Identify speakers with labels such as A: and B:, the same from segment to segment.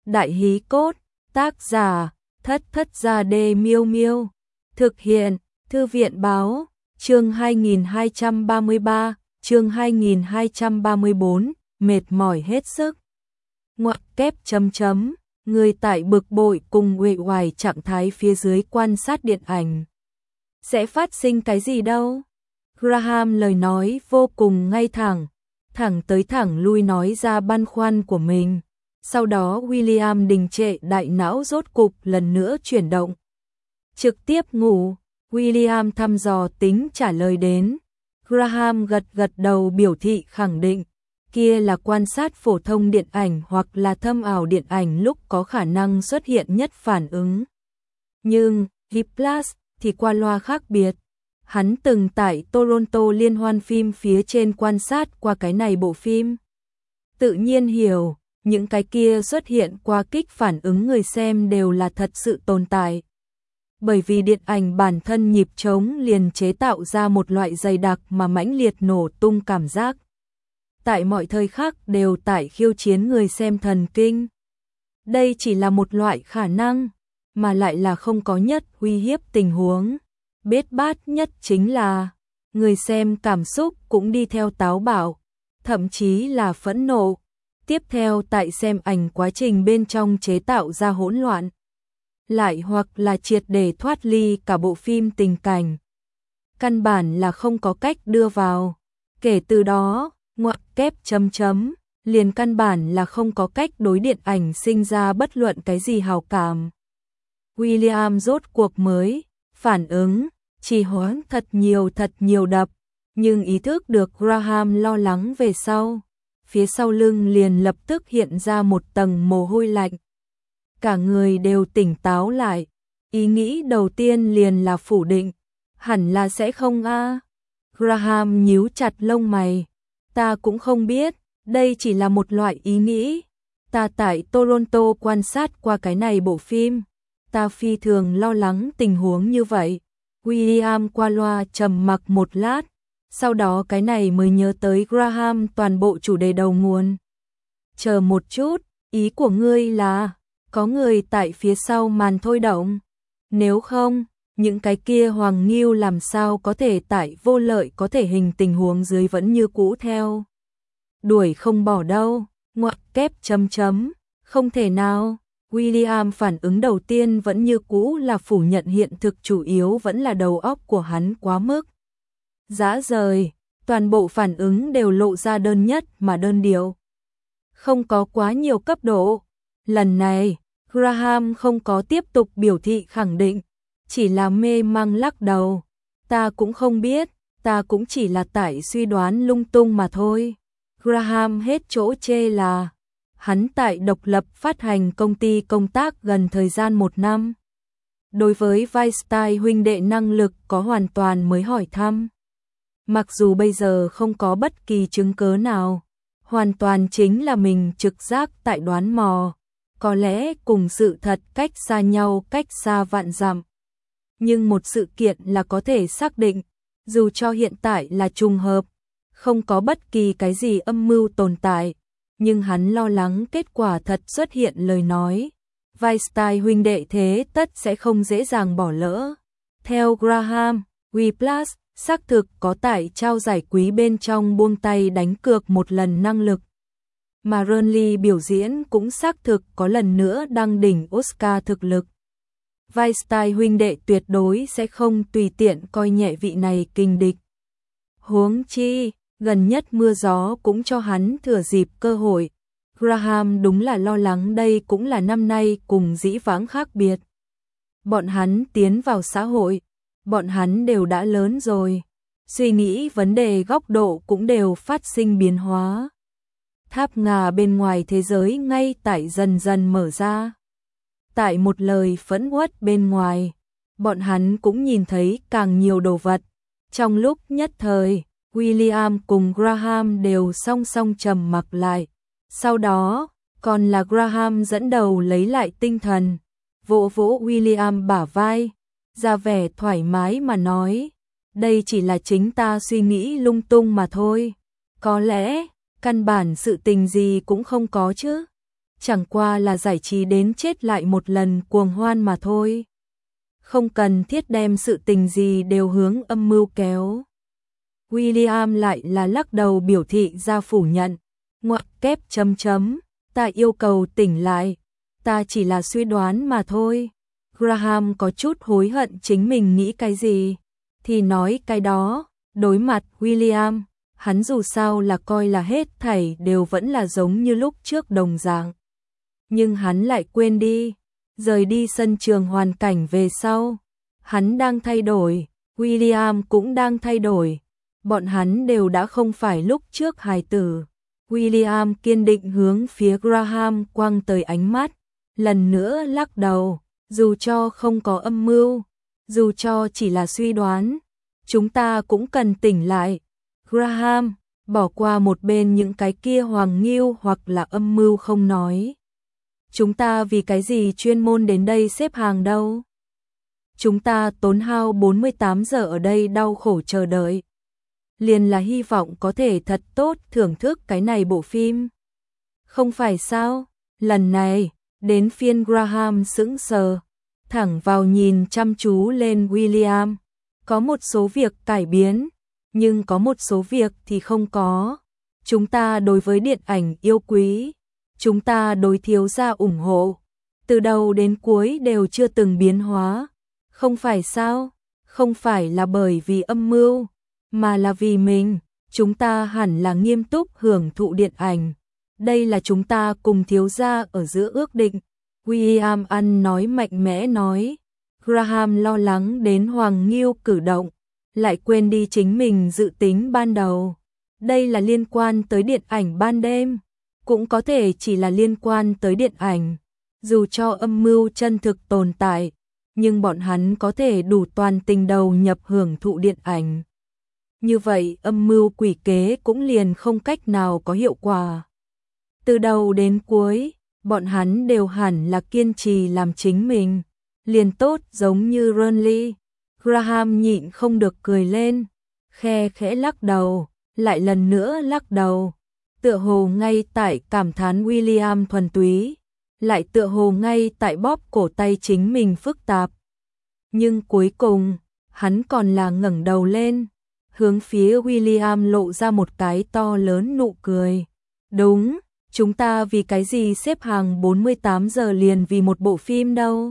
A: Đại hí cốt, tác giả, Thất Thất Gia Đê Miêu Miêu. Thực hiện, Thư viện báo, chương 2233, chương 2234, mệt mỏi hết sức. Ngoặc kép chấm chấm, người tại bực bội cùng uể oải trạng thái phía dưới quan sát điện ảnh. Sẽ phát sinh cái gì đâu? Graham lời nói vô cùng ngay thẳng, thẳng tới thẳng lui nói ra băn khoăn của mình. Sau đó William đình trệ đại não rốt cục lần nữa chuyển động. Trực tiếp ngủ, William thăm dò tính trả lời đến. Graham gật gật đầu biểu thị khẳng định. Kia là quan sát phổ thông điện ảnh hoặc là thâm ảo điện ảnh lúc có khả năng xuất hiện nhất phản ứng. Nhưng, Whiplash thì qua loa khác biệt. Hắn từng tại Toronto liên hoan phim phía trên quan sát qua cái này bộ phim. Tự nhiên hiểu, những cái kia xuất hiện qua kích phản ứng người xem đều là thật sự tồn tại. Bởi vì điện ảnh bản thân nhịp trống liền chế tạo ra một loại dày đặc mà mãnh liệt nổ tung cảm giác. Tại mọi thời khắc đều tại khiêu chiến người xem thần kinh. Đây chỉ là một loại khả năng, mà lại là không có nhất uy hiếp tình huống. Bết bát nhất chính là, người xem cảm xúc cũng đi theo táo bạo, thậm chí là phẫn nộ. Tiếp theo tại xem ảnh quá trình bên trong chế tạo ra hỗn loạn. Lại hoặc là triệt để thoát ly cả bộ phim tình cảnh. Căn bản là không có cách đưa vào. Kể từ đó, ngoặc kép chấm chấm, liền căn bản là không có cách đối điện ảnh sinh ra bất luận cái gì hào cảm. William rốt cuộc mới, phản ứng, trì hoãn thật nhiều đập, nhưng ý thức được Graham lo lắng về sau. Phía sau lưng liền lập tức hiện ra một tầng mồ hôi lạnh. Cả người đều tỉnh táo lại, ý nghĩ đầu tiên liền là phủ định, hẳn là sẽ không a. Graham nhíu chặt lông mày, ta cũng không biết, đây chỉ là một loại ý nghĩ. Ta tại Toronto quan sát qua cái này bộ phim, ta phi thường lo lắng tình huống như vậy. William qua loa trầm mặc một lát. Sau đó cái này mới nhớ tới Graham toàn bộ chủ đề đầu nguồn. Chờ một chút, ý của ngươi là, có người tại phía sau màn thôi động. Nếu không, những cái kia Hoàng Nghiêu làm sao có thể tại vô lợi có thể hình tình huống dưới vẫn như cũ theo. Đuổi không bỏ đâu, ngoặc kép chấm chấm, không thể nào. William phản ứng đầu tiên vẫn như cũ là phủ nhận hiện thực, chủ yếu vẫn là đầu óc của hắn quá mức dã rời, toàn bộ phản ứng đều lộ ra đơn nhất mà đơn điệu. Không có quá nhiều cấp độ. Lần này, Graham không có tiếp tục biểu thị khẳng định, chỉ là mê mang lắc đầu. Ta cũng không biết, ta cũng chỉ là tại suy đoán lung tung mà thôi. Graham hết chỗ chê là, hắn tại độc lập phát hành công ty công tác gần thời gian 1 năm. Đối với Weinstein huynh đệ năng lực có hoàn toàn mới hỏi thăm. Mặc dù bây giờ không có bất kỳ chứng cứ nào, hoàn toàn chính là mình trực giác tại đoán mò, có lẽ cùng sự thật cách xa nhau cách xa vạn dặm. Nhưng một sự kiện là có thể xác định, dù cho hiện tại là trùng hợp, không có bất kỳ cái gì âm mưu tồn tại, nhưng hắn lo lắng kết quả thật xuất hiện lời nói. Weinstein huynh đệ thế tất sẽ không dễ dàng bỏ lỡ. Theo Graham, Whiplash xác thực có tại trao giải quý bên trong buông tay đánh cược một lần năng lực. Mà Burnley biểu diễn cũng xác thực có lần nữa đăng đỉnh Oscar thực lực. Weinstein huynh đệ tuyệt đối sẽ không tùy tiện coi nhẹ vị này kình địch. Huống chi, gần nhất mưa gió cũng cho hắn thừa dịp cơ hội. Graham đúng là lo lắng đây cũng là năm nay cùng dĩ vãng khác biệt. Bọn hắn tiến vào xã hội, bọn hắn đều đã lớn rồi, suy nghĩ vấn đề góc độ cũng đều phát sinh biến hóa. Tháp ngà bên ngoài thế giới ngay tại dần dần mở ra. Tại một lời phẫn uất bên ngoài, bọn hắn cũng nhìn thấy càng nhiều đồ vật. Trong lúc nhất thời, William cùng Graham đều song song trầm mặc lại. Sau đó, còn là Graham dẫn đầu lấy lại tinh thần, vỗ vỗ William bả vai, ra vẻ thoải mái mà nói, đây chỉ là chính ta suy nghĩ lung tung mà thôi. Có lẽ, căn bản sự tình gì cũng không có chứ. chẳng qua là giải trí đến chết lại một lần cuồng hoan mà thôi. Không cần thiết đem sự tình gì đều hướng âm mưu kéo. William lại là lắc đầu biểu thị ra phủ nhận. Ngoặc kép chấm chấm, ta yêu cầu tỉnh lại, ta chỉ là suy đoán mà thôi. Graham có chút hối hận chính mình nghĩ cái gì thì nói cái đó. Đối mặt William, hắn dù sao là coi là hết thảy đều vẫn là giống như lúc trước đồng dạng. Nhưng hắn lại quên đi, rời đi sân trường hoàn cảnh về sau. Hắn đang thay đổi, William cũng đang thay đổi. Bọn hắn đều đã không phải lúc trước hài tử. William kiên định hướng phía Graham quăng tới ánh mắt, lần nữa lắc đầu, dù cho không có âm mưu, dù cho chỉ là suy đoán, chúng ta cũng cần tỉnh lại. Graham, bỏ qua một bên những cái kia hoàng nghiêu hoặc là âm mưu không nói. Chúng ta vì cái gì chuyên môn đến đây xếp hàng đâu? Chúng ta tốn hao 48 giờ ở đây đau khổ chờ đợi. Liền là hy vọng có thể thật tốt thưởng thức cái này bộ phim. Không phải sao? Lần này, đến phiên Graham sững sờ, thẳng vào nhìn chăm chú lên William. Có một số việc cải biến, nhưng có một số việc thì không có. Chúng ta đối với điện ảnh yêu quý, chúng ta đối thiếu gia ủng hộ, từ đầu đến cuối đều chưa từng biến hóa. Không phải sao? Không phải là bởi vì âm mưu, mà là vì mình. Chúng ta hẳn là nghiêm túc hưởng thụ điện ảnh. Đây là chúng ta cùng thiếu gia ở giữa ước định. William ăn nói mạnh mẽ nói. Graham lo lắng đến Hoàng Nghiêu cử động, lại quên đi chính mình dự tính ban đầu. Đây là liên quan tới điện ảnh ban đêm, cũng có thể chỉ là liên quan tới điện ảnh. Dù cho âm mưu chân thực tồn tại, nhưng bọn hắn có thể đủ toàn tình đầu nhập hưởng thụ điện ảnh. Như vậy âm mưu quỷ kế cũng liền không cách nào có hiệu quả. Từ đầu đến cuối, bọn hắn đều hẳn là kiên trì làm chính mình, liền tốt giống như Burnley. Graham nhịn không được cười lên, khe khẽ lắc đầu, lại lần nữa lắc đầu. Tựa hồ ngay tại cảm thán William thuần túy, lại tựa hồ ngay tại bóp cổ tay chính mình phức tạp. Nhưng cuối cùng, hắn còn là ngẩng đầu lên, hướng phía William lộ ra một cái to lớn nụ cười. Đúng, chúng ta vì cái gì xếp hàng 48 giờ liền vì một bộ phim đâu?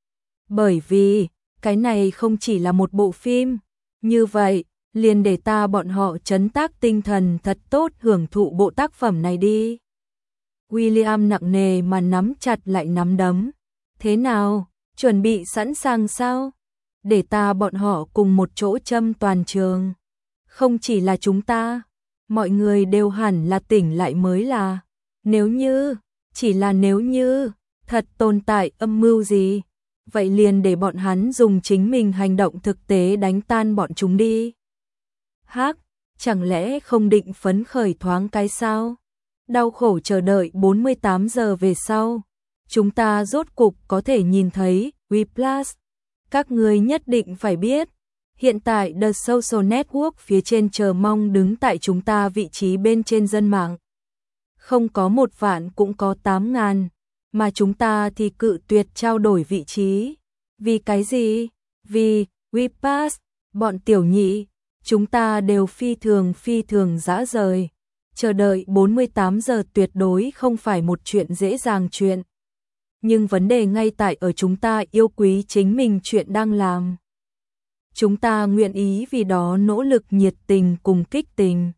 A: Bởi vì, cái này không chỉ là một bộ phim. Như vậy, liền để ta bọn họ trấn tác tinh thần thật tốt hưởng thụ bộ tác phẩm này đi. William nặng nề mà nắm chặt lại nắm đấm. Thế nào, chuẩn bị sẵn sàng sao? Để ta bọn họ cùng một chỗ châm toàn trường. Không chỉ là chúng ta, mọi người đều hẳn là tỉnh lại mới là. Nếu như, chỉ là nếu như, thật tồn tại âm mưu gì, vậy liền để bọn hắn dùng chính mình hành động thực tế đánh tan bọn chúng đi. Hắc, chẳng lẽ không định phấn khởi thoáng cái sao? Đau khổ chờ đợi 48 giờ về sau, chúng ta rốt cục có thể nhìn thấy Whiplash. Các người nhất định phải biết, hiện tại The Social Network phía trên chờ mong đứng tại chúng ta vị trí bên trên dân mạng. Không có 1 vạn cũng có 8.000, mà chúng ta thì cự tuyệt trao đổi vị trí. Vì cái gì? Vì Whiplash, bọn tiểu nhị, chúng ta đều phi thường dã rời. Chờ đợi 48 giờ tuyệt đối không phải một chuyện dễ dàng chuyện. Nhưng vấn đề ngay tại ở chúng ta yêu quý chính mình chuyện đang làm. Chúng ta nguyện ý vì đó nỗ lực nhiệt tình cùng kích tình.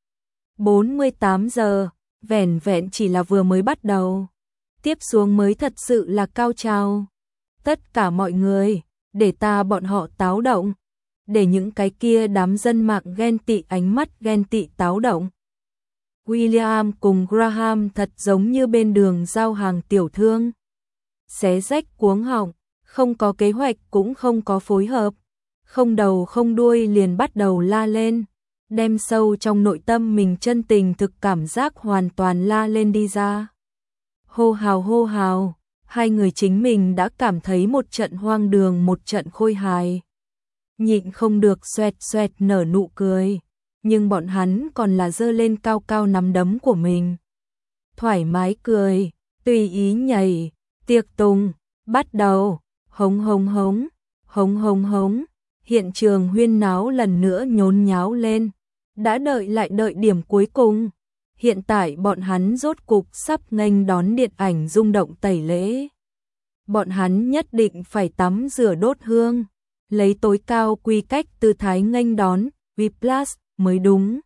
A: 48 giờ, vẻn vẹn chỉ là vừa mới bắt đầu. Tiếp xuống mới thật sự là cao trào. Tất cả mọi người, để ta bọn họ táo động. Để những cái kia đám dân mạng ghen tị ánh mắt ghen tị táo động. William cùng Graham thật giống như bên đường giao hàng tiểu thương. Xé rách cuống họng, không có kế hoạch cũng không có phối hợp. Không đầu không đuôi liền bắt đầu la lên. Đem sâu trong nội tâm mình chân tình thực cảm giác hoàn toàn la lên đi ra. Hô hào, hai người chính mình đã cảm thấy một trận hoang đường một trận khôi hài. Nhịn không được xoẹt nở nụ cười, nhưng bọn hắn còn là giơ lên cao cao nắm đấm của mình. Thoải mái cười, tùy ý nhảy, tiệc tùng, bắt đầu, hống hống hống, hống hống hống, hiện trường huyên náo lần nữa nhốn nháo lên, đã đợi lại đợi điểm cuối cùng. Hiện tại bọn hắn rốt cục sắp nghênh đón điện ảnh rung động tẩy lễ. Bọn hắn nhất định phải tắm rửa đốt hương, lấy tối cao quy cách tư thái nghênh đón Whiplash mới đúng,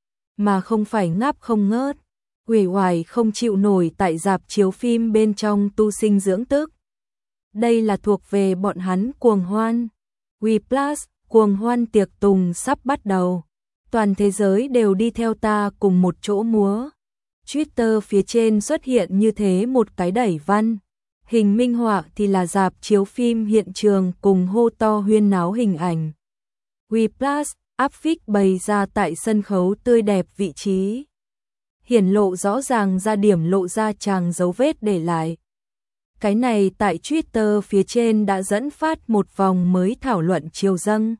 A: mà không phải ngáp không ngớt, uể oải không chịu nổi tại rạp chiếu phim bên trong tu sinh dưỡng tức. Đây là thuộc về bọn hắn cuồng hoan. Whiplash, cuồng hoan tiệc tùng sắp bắt đầu. Toàn thế giới đều đi theo ta cùng một chỗ múa. Twitter phía trên xuất hiện như thế một cái đẩy văn. Hình minh họa thì là rạp chiếu phim hiện trường cùng hô to huyên náo hình ảnh. Whiplash, áp phích bày ra tại sân khấu tươi đẹp vị trí. Hiển lộ rõ ràng ra điểm lộ ra chàng dấu vết để lại. Cái này tại Twitter phía trên đã dẫn phát một vòng mới thảo luận chiều dâng.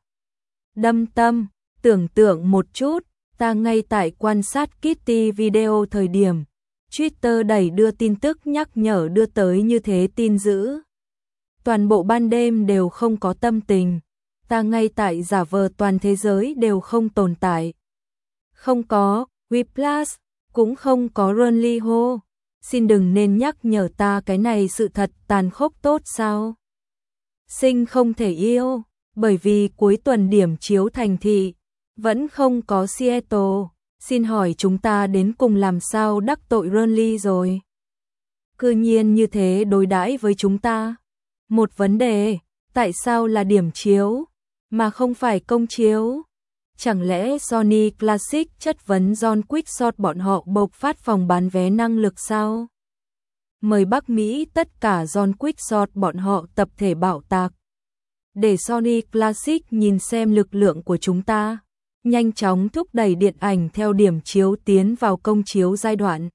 A: Đâm tâm, tưởng tượng một chút, ta ngay tại quan sát Kitty video thời điểm. Twitter đẩy đưa tin tức nhắc nhở đưa tới như thế tin dữ. Toàn bộ ban đêm đều không có tâm tình. Ta ngay tại giả vờ toàn thế giới đều không tồn tại. Không có Whiplash, cũng không có Ronly Ho. Xin đừng nên nhắc nhở ta cái này sự thật tàn khốc tốt sao? Sinh không thể yêu, bởi vì cuối tuần điểm chiếu thành thị, vẫn không có Seattle. Xin hỏi chúng ta đến cùng làm sao đắc tội Ronly rồi? Cư nhiên như thế đối đãi với chúng ta. Một vấn đề, tại sao là điểm chiếu, mà không phải công chiếu? Chẳng lẽ Sony Classic chất vấn John Quickshot bọn họ bộc phát phòng bán vé năng lực sao? Mời Bắc Mỹ tất cả John Quickshot bọn họ tập thể bạo tạc. Để Sony Classic nhìn xem lực lượng của chúng ta. Nhanh chóng thúc đẩy điện ảnh theo điểm chiếu tiến vào công chiếu giai đoạn.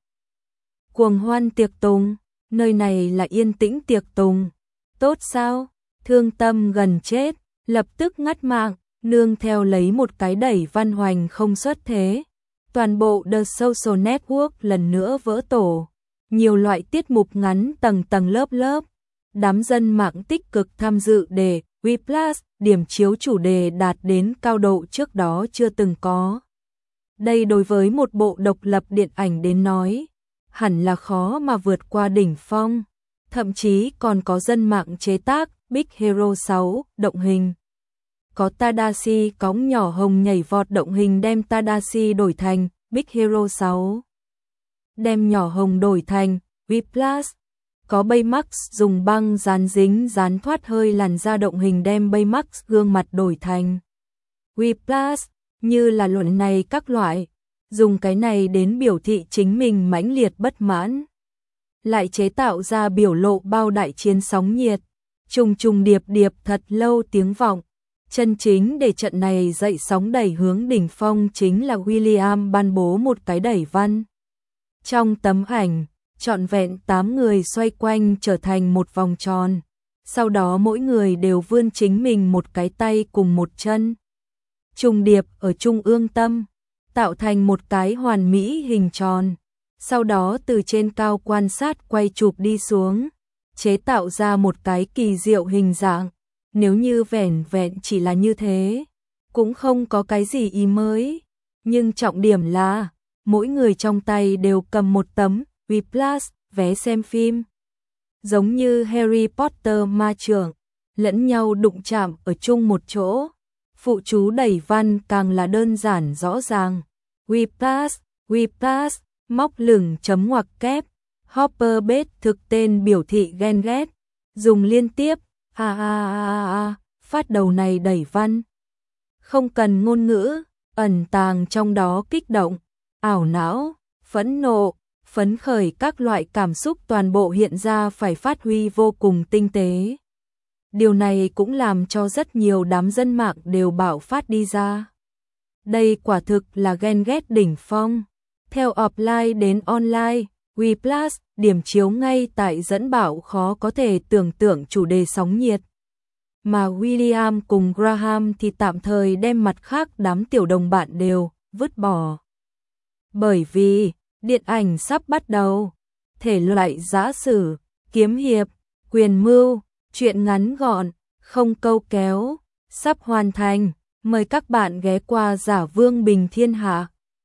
A: Cuồng hoan tiệc tùng, nơi này là yên tĩnh tiệc tùng. Tốt sao? Thương tâm gần chết, lập tức ngắt mạng, nương theo lấy một cái đẩy văn hoành không xuất thế. Toàn bộ The Social Network lần nữa vỡ tổ. Nhiều loại tiết mục ngắn tầng tầng lớp lớp. Đám dân mạng tích cực tham dự để Whiplash, điểm chiếu chủ đề đạt đến cao độ trước đó chưa từng có. Đây đối với một bộ độc lập điện ảnh đến nói, hẳn là khó mà vượt qua đỉnh phong. Thậm chí còn có dân mạng chế tác Big Hero 6 động hình. Có Tadashi cõng nhỏ hồng nhảy vọt động hình đem Tadashi đổi thành Big Hero 6. Đem nhỏ hồng đổi thành Whiplash. Có Baymax dùng băng dán dính dán thoát hơi làn da động hình đem Baymax gương mặt đổi thành Whiplash, như là luận này các loại, dùng cái này đến biểu thị chính mình mãnh liệt bất mãn. Lại chế tạo ra biểu lộ bao đại chiến sóng nhiệt, trùng trùng điệp điệp thật lâu tiếng vọng. Chân chính để trận này dậy sóng đẩy hướng đỉnh phong chính là William ban bố một cái đẩy văn. Trong tấm ảnh, trọn vẹn 8 người xoay quanh trở thành một vòng tròn. Sau đó mỗi người đều vươn chính mình một cái tay cùng một chân. Trùng điệp ở trung ương tâm, tạo thành một cái hoàn mỹ hình tròn. Sau đó từ trên cao quan sát quay chụp đi xuống, chế tạo ra một cái kỳ diệu hình dạng. Nếu như vẻn vẹn chỉ là như thế, cũng không có cái gì ý mới. Nhưng trọng điểm là, mỗi người trong tay đều cầm một tấm Whiplash vé xem phim. Giống như Harry Potter ma trưởng, lẫn nhau đụng chạm ở chung một chỗ. Phụ chú đẩy văn càng là đơn giản rõ ràng. Whiplash, Whiplash, móc lửng chấm ngoặc kép. Hopper bết thực tên biểu thị ghen ghét. Dùng liên tiếp, phát đầu này đẩy văn. Không cần ngôn ngữ, ẩn tàng trong đó kích động, ảo não, phẫn nộ, phấn khởi các loại cảm xúc toàn bộ hiện ra phải phát huy vô cùng tinh tế. Điều này cũng làm cho rất nhiều đám dân mạng đều bạo phát đi ra. Đây quả thực là ghen ghét đỉnh phong. Theo offline đến online, Whiplash điểm chiếu ngay tại dẫn bạo khó có thể tưởng tượng chủ đề sóng nhiệt. Mà William cùng Graham thì tạm thời đem mặt khác đám tiểu đồng bạn đều vứt bỏ. Bởi vì điện ảnh sắp bắt đầu, thể loại giã sử, kiếm hiệp, quyền mưu, truyện ngắn gọn, không câu kéo, sắp hoàn thành. Mời các bạn ghé qua Giả Vương Bình Thiên Hạ.